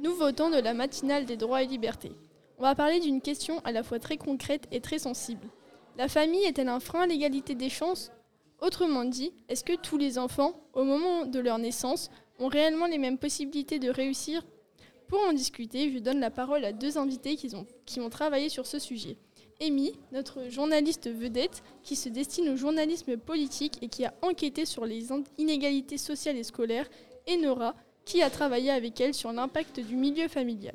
Nouveau temps de la matinale des droits et libertés. On va parler d'une question à la fois très concrète et très sensible. La famille est-elle un frein à l'égalité des chances ? Autrement dit, est-ce que tous les enfants, au moment de leur naissance, ont réellement les mêmes possibilités de réussir ? Pour en discuter, je donne la parole à deux invités qui ont travaillé sur ce sujet. Amy, notre journaliste vedette, qui se destine au journalisme politique et qui a enquêté sur les inégalités sociales et scolaires, et Nora, qui a travaillé avec elle sur l'impact du milieu familial.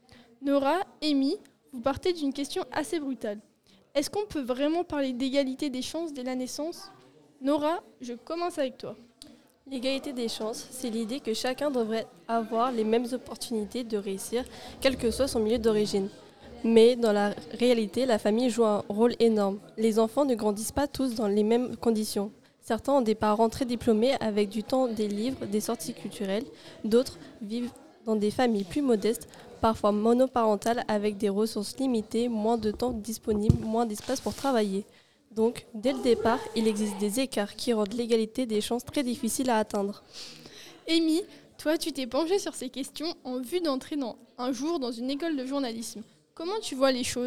Nora, Amy, vous partez d'une question assez brutale. Est-ce qu'on peut vraiment parler d'égalité des chances dès la naissance ? Nora, je commence avec toi. L'égalité des chances, c'est l'idée que chacun devrait avoir les mêmes opportunités de réussir, quel que soit son milieu d'origine. Mais dans la réalité, la famille joue un rôle énorme. Les enfants ne grandissent pas tous dans les mêmes conditions. Certains ont des parents très diplômés avec du temps, des livres, des sorties culturelles. D'autres vivent dans des familles plus modestes, parfois monoparentales avec des ressources limitées, moins de temps disponible, moins d'espace pour travailler. Donc, dès le départ, il existe des écarts qui rendent l'égalité des chances très difficile à atteindre. Amy, toi, tu t'es penchée sur ces questions en vue d'entrer un jour dans une école de journalisme. Comment tu vois les choses ?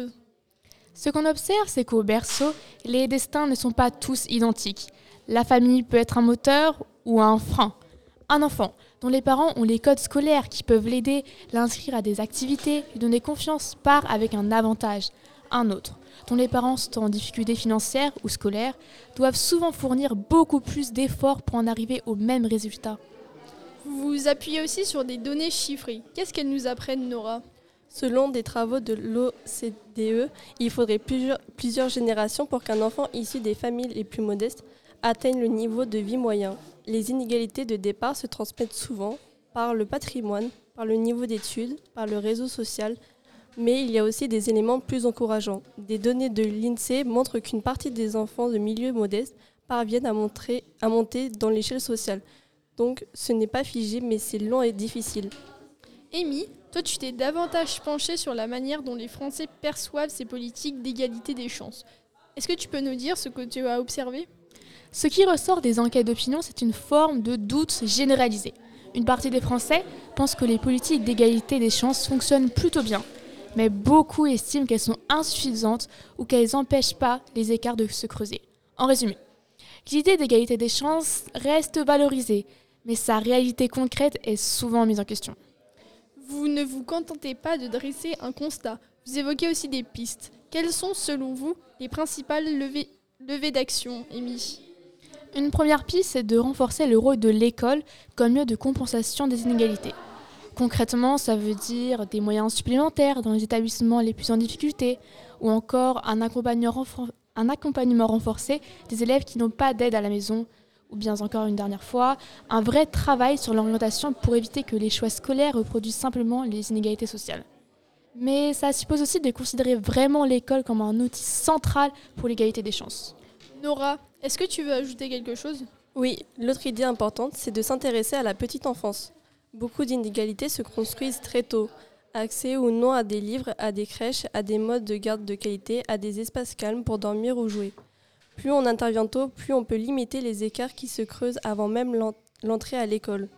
Ce qu'on observe, c'est qu'au berceau, les destins ne sont pas tous identiques. La famille peut être un moteur ou un frein. Un enfant dont les parents ont les codes scolaires qui peuvent l'aider, l'inscrire à des activités, lui donner confiance, part avec un avantage. Un autre dont les parents sont en difficulté financière ou scolaire, doivent souvent fournir beaucoup plus d'efforts pour en arriver au même résultat. Vous vous appuyez aussi sur des données chiffrées. Qu'est-ce qu'elles nous apprennent, Nora ? Selon des travaux de l'OCDE, il faudrait plusieurs générations pour qu'un enfant issu des familles les plus modestes atteigne le niveau de vie moyen. Les inégalités de départ se transmettent souvent par le patrimoine, par le niveau d'études, par le réseau social, mais il y a aussi des éléments plus encourageants. Des données de l'INSEE montrent qu'une partie des enfants de milieux modestes parviennent à monter dans l'échelle sociale. Donc ce n'est pas figé, mais c'est long et difficile. Amy, toi tu t'es davantage penchée sur la manière dont les Français perçoivent ces politiques d'égalité des chances. Est-ce que tu peux nous dire ce que tu as observé ? Ce qui ressort des enquêtes d'opinion, c'est une forme de doute généralisé. Une partie des Français pense que les politiques d'égalité des chances fonctionnent plutôt bien, mais beaucoup estiment qu'elles sont insuffisantes ou qu'elles n'empêchent pas les écarts de se creuser. En résumé, l'idée d'égalité des chances reste valorisée, mais sa réalité concrète est souvent mise en question. Vous ne vous contentez pas de dresser un constat, vous évoquez aussi des pistes. Quelles sont, selon vous, les principales levées d'action, Amy ? Une première piste, c'est de renforcer le rôle de l'école comme lieu de compensation des inégalités. Concrètement, ça veut dire des moyens supplémentaires dans les établissements les plus en difficulté, ou encore un accompagnement renforcé des élèves qui n'ont pas d'aide à la maison, ou bien encore une dernière fois, un vrai travail sur l'orientation pour éviter que les choix scolaires reproduisent simplement les inégalités sociales. Mais ça suppose aussi de considérer vraiment l'école comme un outil central pour l'égalité des chances. Nora, est-ce que tu veux ajouter quelque chose ? Oui, l'autre idée importante, c'est de s'intéresser à la petite enfance. Beaucoup d'inégalités se construisent très tôt. Accès ou non à des livres, à des crèches, à des modes de garde de qualité, à des espaces calmes pour dormir ou jouer. Plus on intervient tôt, plus on peut limiter les écarts qui se creusent avant même l'entrée à l'école.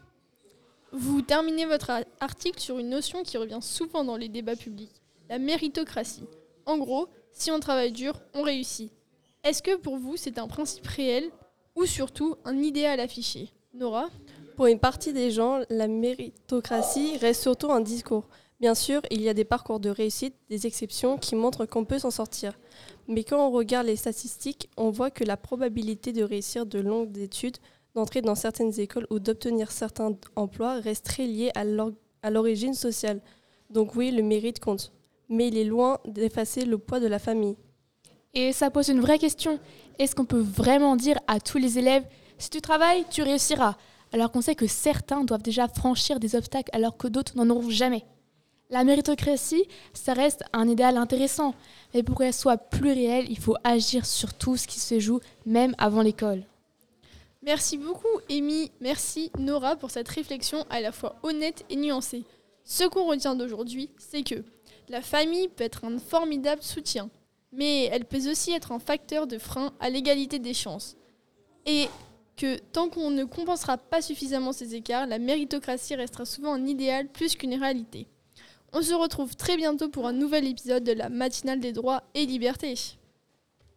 Vous terminez votre article sur une notion qui revient souvent dans les débats publics, la méritocratie. En gros, si on travaille dur, on réussit. Est-ce que pour vous, c'est un principe réel ou surtout un idéal affiché ? Nora ? Pour une partie des gens, la méritocratie reste surtout un discours. Bien sûr, il y a des parcours de réussite, des exceptions qui montrent qu'on peut s'en sortir. Mais quand on regarde les statistiques, on voit que la probabilité de réussir de longues études, d'entrer dans certaines écoles ou d'obtenir certains emplois reste très liée à l'origine sociale. Donc oui, le mérite compte. Mais il est loin d'effacer le poids de la famille. Et ça pose une vraie question. Est-ce qu'on peut vraiment dire à tous les élèves « si tu travailles, tu réussiras » alors qu'on sait que certains doivent déjà franchir des obstacles alors que d'autres n'en auront jamais ? La méritocratie, ça reste un idéal intéressant, mais pour qu'elle soit plus réelle, il faut agir sur tout ce qui se joue, même avant l'école. Merci beaucoup, Amy. Merci, Nora, pour cette réflexion à la fois honnête et nuancée. Ce qu'on retient d'aujourd'hui, c'est que la famille peut être un formidable soutien, mais elle peut aussi être un facteur de frein à l'égalité des chances. Et que tant qu'on ne compensera pas suffisamment ces écarts, la méritocratie restera souvent un idéal plus qu'une réalité. On se retrouve très bientôt pour un nouvel épisode de la matinale des droits et libertés.